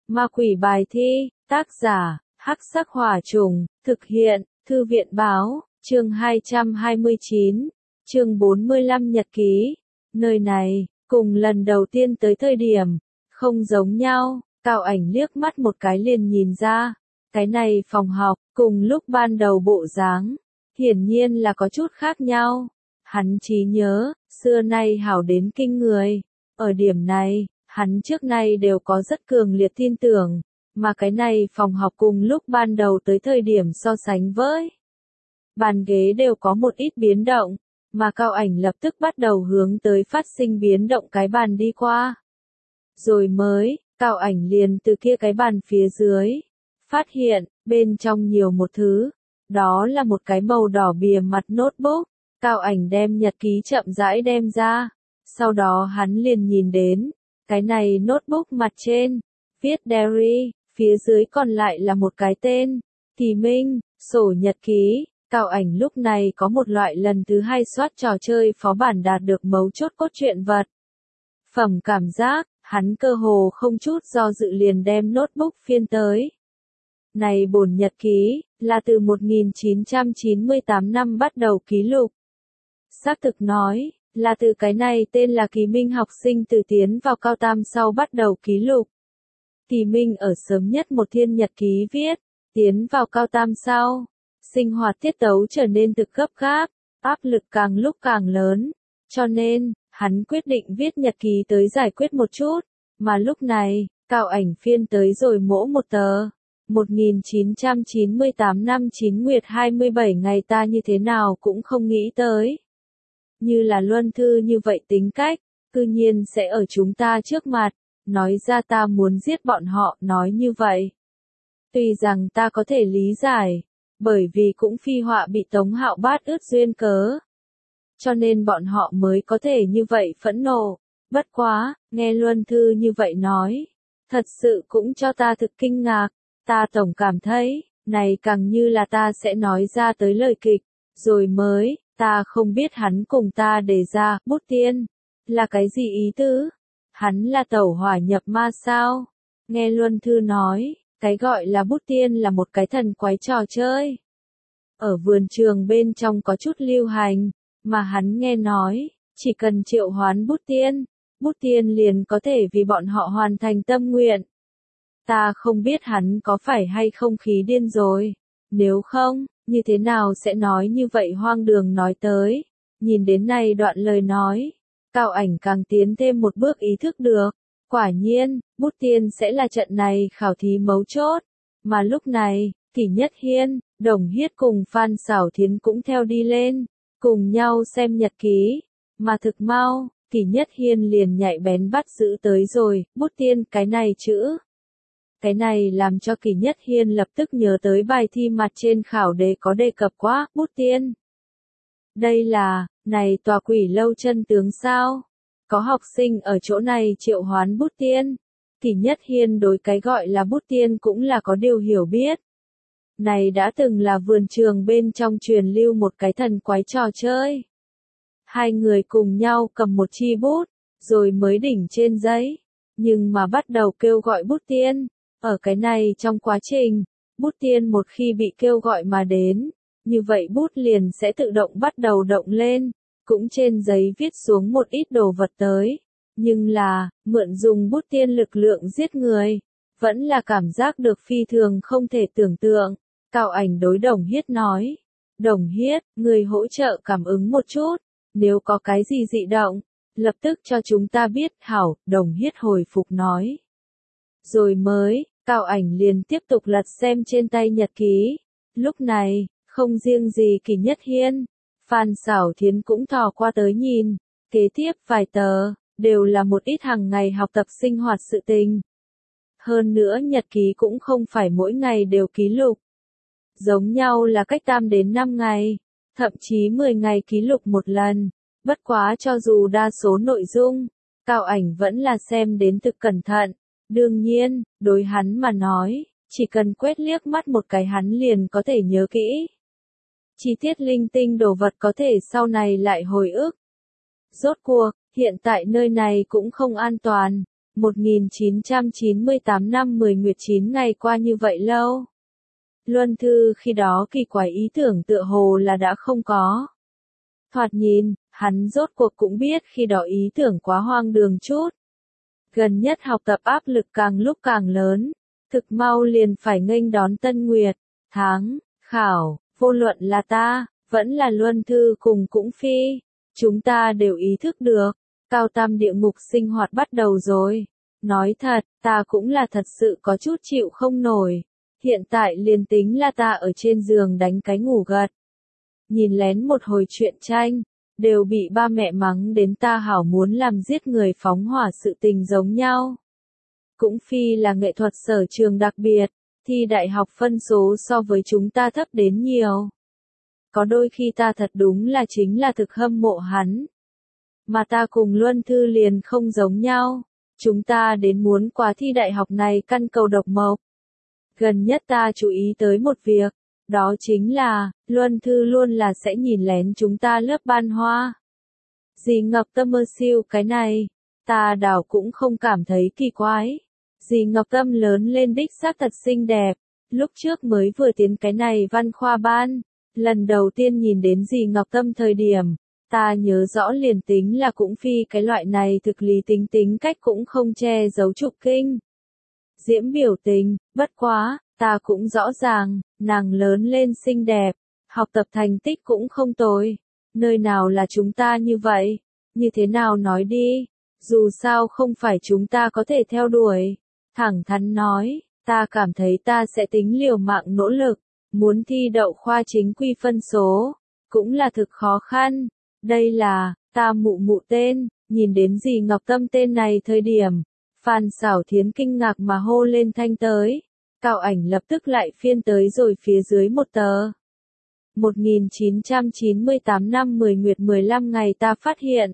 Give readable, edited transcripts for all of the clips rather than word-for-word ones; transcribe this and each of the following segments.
Ma quỷ bài thi, tác giả, Hắc Sắc Hỏa Trùng, thực hiện, Thư viện Báo, chương 229, chương 45 nhật ký. Nơi này, cùng lần đầu tiên tới thời điểm, không giống nhau, Cao Ảnh liếc mắt một cái liền nhìn ra. Cái này phòng học, cùng lúc ban đầu bộ dáng, hiển nhiên là có chút khác nhau. Hắn trí nhớ, xưa nay hảo đến kinh người. Ở điểm này, hắn trước nay đều có rất cường liệt tin tưởng, mà cái này phòng học cùng lúc ban đầu tới thời điểm so sánh với. Bàn ghế đều có một ít biến động, mà Cao Ảnh lập tức bắt đầu hướng tới phát sinh biến động cái bàn đi qua. Rồi mới, Cao Ảnh liền từ kia cái bàn phía dưới, phát hiện, bên trong nhiều một thứ, đó là một cái màu đỏ bìa mặt notebook. Cao Ảnh đem nhật ký chậm rãi đem ra, sau đó hắn liền nhìn đến, cái này notebook mặt trên, viết diary, phía dưới còn lại là một cái tên, Kỳ Minh, sổ nhật ký. Cao Ảnh lúc này có một loại lần thứ hai soát trò chơi phó bản đạt được mấu chốt cốt truyện vật phẩm cảm giác, hắn cơ hồ không chút do dự liền đem notebook phiên tới. Này bổn nhật ký, là từ 1998 năm bắt đầu ký lục. Xác thực nói, là từ cái này tên là Kỳ Minh học sinh từ tiến vào cao tam sau bắt đầu ký lục. Kỳ Minh ở sớm nhất một thiên nhật ký viết, tiến vào cao tam sau, sinh hoạt tiết tấu trở nên thực gấp gáp, áp lực càng lúc càng lớn, cho nên, hắn quyết định viết nhật ký tới giải quyết một chút, mà lúc này, Cao Ảnh phiên tới rồi mỗ một tờ. 1998 năm 9 nguyệt 27 ngày ta như thế nào cũng không nghĩ tới. Như là Luân Thư như vậy tính cách, cư nhiên sẽ ở chúng ta trước mặt, nói ra ta muốn giết bọn họ, nói như vậy. Tuy rằng ta có thể lý giải, bởi vì cũng phi họa bị Tống Hạo bát ướt duyên cớ. Cho nên bọn họ mới có thể như vậy phẫn nộ, bất quá, nghe Luân Thư như vậy nói, thật sự cũng cho ta thực kinh ngạc. Ta tổng cảm thấy, này càng như là ta sẽ nói ra tới lời kịch, rồi mới, ta không biết hắn cùng ta đề ra, bút tiên, là cái gì ý tứ? Hắn là tẩu hỏa nhập ma sao? Nghe Luân Thư nói, cái gọi là bút tiên là một cái thần quái trò chơi. Ở vườn trường bên trong có chút lưu hành, mà hắn nghe nói, chỉ cần triệu hoán bút tiên liền có thể vì bọn họ hoàn thành tâm nguyện. Ta không biết hắn có phải hay không khí điên rồi, nếu không, như thế nào sẽ nói như vậy hoang đường nói tới. Nhìn đến này đoạn lời nói, Cao Ảnh càng tiến thêm một bước ý thức được, quả nhiên, bút tiên sẽ là trận này khảo thí mấu chốt, mà lúc này, Kỷ Nhất Hiên, Đồng Hiết cùng Phan Xảo Thiến cũng theo đi lên, cùng nhau xem nhật ký, mà thực mau, Kỷ Nhất Hiên liền nhạy bén bắt giữ tới rồi, bút tiên cái này chữ. Cái này làm cho Kỷ Nhất Hiên lập tức nhớ tới bài thi mặt trên khảo đề có đề cập quá, bút tiên. Đây là, này tòa quỷ lâu chân tướng sao? Có học sinh ở chỗ này triệu hoán bút tiên. Kỷ Nhất Hiên đối cái gọi là bút tiên cũng là có điều hiểu biết. Này đã từng là vườn trường bên trong truyền lưu một cái thần quái trò chơi. Hai người cùng nhau cầm một chi bút, rồi mới đỉnh trên giấy. Nhưng mà bắt đầu kêu gọi bút tiên. Ở cái này trong quá trình, bút tiên một khi bị kêu gọi mà đến, như vậy bút liền sẽ tự động bắt đầu động lên, cũng trên giấy viết xuống một ít đồ vật tới. Nhưng là, mượn dùng bút tiên lực lượng giết người, vẫn là cảm giác được phi thường không thể tưởng tượng. Cao Ảnh đối Đồng Hiết nói, Đồng Hiết, người hỗ trợ cảm ứng một chút, nếu có cái gì dị động, lập tức cho chúng ta biết, hảo, Đồng Hiết hồi phục nói. Rồi mới, Cao Ảnh liền tiếp tục lật xem trên tay nhật ký. Lúc này, không riêng gì Kỷ Nhất Hiên, Phan Xảo Thiến cũng thò qua tới nhìn. Kế tiếp vài tờ, đều là một ít hàng ngày học tập sinh hoạt sự tình. Hơn nữa nhật ký cũng không phải mỗi ngày đều ký lục. Giống nhau là cách 3 đến 5 ngày, thậm chí 10 ngày ký lục một lần. Bất quá cho dù đa số nội dung, Cao Ảnh vẫn là xem đến thực cẩn thận. Đương nhiên, đối hắn mà nói, chỉ cần quét liếc mắt một cái hắn liền có thể nhớ kỹ. Chi tiết linh tinh đồ vật có thể sau này lại hồi ức. Rốt cuộc, hiện tại nơi này cũng không an toàn, 1998 năm 10 nguyệt 9 ngày qua như vậy lâu. Luân Thư khi đó kỳ quái ý tưởng tựa hồ là đã không có. Thoạt nhìn, hắn rốt cuộc cũng biết khi đó ý tưởng quá hoang đường chút. Gần nhất học tập áp lực càng lúc càng lớn, thực mau liền phải nghênh đón Tân Nguyệt, tháng, khảo, vô luận là ta, vẫn là Luân Thư cùng Cũng Phi. Chúng ta đều ý thức được, cao tam địa ngục sinh hoạt bắt đầu rồi. Nói thật, ta cũng là thật sự có chút chịu không nổi. Hiện tại liền tính là ta ở trên giường đánh cái ngủ gật. Nhìn lén một hồi truyện tranh, đều bị ba mẹ mắng đến ta hảo muốn làm giết người phóng hỏa sự tình giống nhau. Cũng Phi là nghệ thuật sở trường đặc biệt, thi đại học phân số so với chúng ta thấp đến nhiều. Có đôi khi ta thật đúng là chính là thực hâm mộ hắn. Mà ta cùng Luân Thư liền không giống nhau, chúng ta đến muốn qua thi đại học này căn cầu độc mộc. Gần nhất ta chú ý tới một việc, đó chính là, Luân Thư luôn là sẽ nhìn lén chúng ta lớp ban hoa. Dì Ngọc Tâm mơ siêu cái này, ta đảo cũng không cảm thấy kỳ quái. Dì Ngọc Tâm lớn lên đích xác thật xinh đẹp, lúc trước mới vừa tiến cái này văn khoa ban, lần đầu tiên nhìn đến dì Ngọc Tâm thời điểm, ta nhớ rõ liền tính là Cũng Phi cái loại này thực lý tính cách cũng không che giấu trục kinh. Diễm biểu tình, bất quá, ta cũng rõ ràng, nàng lớn lên xinh đẹp, học tập thành tích cũng không tồi. Nơi nào là chúng ta như vậy? Như thế nào nói đi? Dù sao không phải chúng ta có thể theo đuổi. Thẳng thắn nói, ta cảm thấy ta sẽ tính liều mạng nỗ lực, muốn thi đậu khoa chính quy phân số, cũng là thực khó khăn. Đây là, ta mụ tên, nhìn đến dì Ngọc Tâm tên này thời điểm. Phan Xảo Thiến kinh ngạc mà hô lên thanh tới. Cao Ảnh lập tức lại phiên tới rồi phía dưới một tờ. 1998 năm 10 nguyệt 15 ngày ta phát hiện.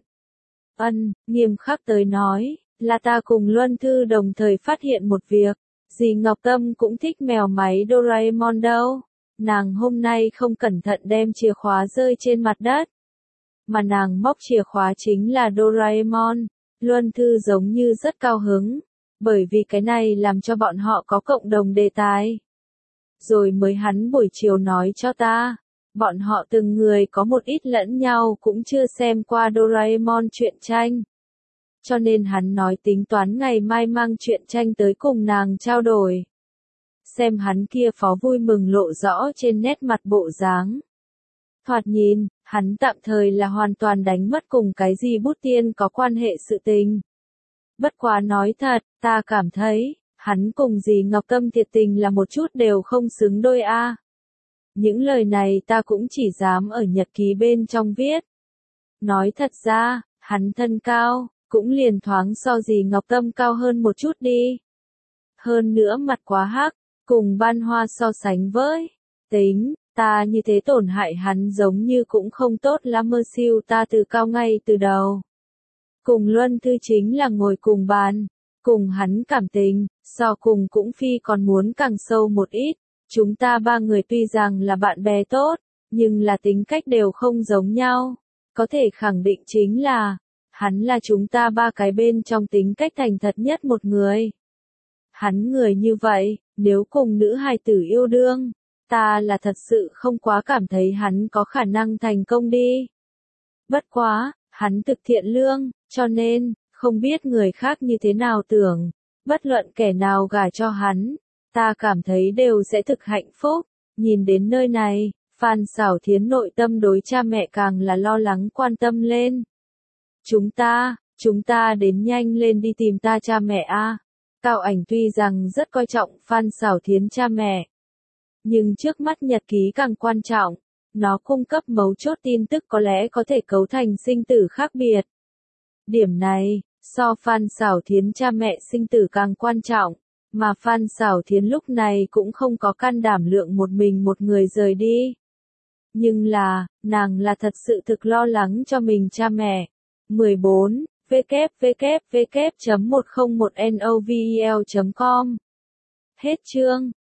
Nghiêm khắc tới nói, là ta cùng Luân Thư đồng thời phát hiện một việc. Dì Ngọc Tâm cũng thích mèo máy Doraemon đâu. Nàng hôm nay không cẩn thận đem chìa khóa rơi trên mặt đất. Mà nàng móc chìa khóa chính là Doraemon. Luân Thư giống như rất cao hứng, bởi vì cái này làm cho bọn họ có cộng đồng đề tài. Rồi mới hắn buổi chiều nói cho ta, bọn họ từng người có một ít lẫn nhau cũng chưa xem qua Doraemon truyện tranh. Cho nên hắn nói tính toán ngày mai mang truyện tranh tới cùng nàng trao đổi. Xem hắn kia phó vui mừng lộ rõ trên nét mặt bộ dáng. Thoạt nhìn, hắn tạm thời là hoàn toàn đánh mất cùng cái gì bút tiên có quan hệ sự tình. Bất quá nói thật, ta cảm thấy, hắn cùng dì Ngọc Tâm thiệt tình là một chút đều không xứng đôi a. Những lời này ta cũng chỉ dám ở nhật ký bên trong viết. Nói thật ra, hắn thân cao, cũng liền thoáng so dì Ngọc Tâm cao hơn một chút đi. Hơn nữa mặt quá hắc, cùng ban hoa so sánh với, tính. Ta như thế tổn hại hắn giống như cũng không tốt lắm mơ siêu ta từ cao ngay từ đầu. Cùng Luân Thư chính là ngồi cùng bàn, cùng hắn cảm tình, so cùng Cũng Phi còn muốn càng sâu một ít. Chúng ta ba người tuy rằng là bạn bè tốt, nhưng là tính cách đều không giống nhau. Có thể khẳng định chính là, hắn là chúng ta ba cái bên trong tính cách thành thật nhất một người. Hắn người như vậy, nếu cùng nữ hài tử yêu đương, ta là thật sự không quá cảm thấy hắn có khả năng thành công đi. Bất quá, hắn thực thiện lương, cho nên, không biết người khác như thế nào tưởng, bất luận kẻ nào gả cho hắn, ta cảm thấy đều sẽ thực hạnh phúc. Nhìn đến nơi này, Phan Xảo Thiến nội tâm đối cha mẹ càng là lo lắng quan tâm lên. Chúng ta đến nhanh lên đi tìm ta cha mẹ a. Cao Ảnh tuy rằng rất coi trọng Phan Xảo Thiến cha mẹ, nhưng trước mắt nhật ký càng quan trọng, nó cung cấp mấu chốt tin tức có lẽ có thể cấu thành sinh tử khác biệt. Điểm này, so Phan Xảo Thiến cha mẹ sinh tử càng quan trọng, mà Phan Xảo Thiến lúc này cũng không có can đảm lượng một mình một người rời đi. Nhưng là, nàng là thật sự thực lo lắng cho mình cha mẹ. 14. www.101novel.com Hết chương.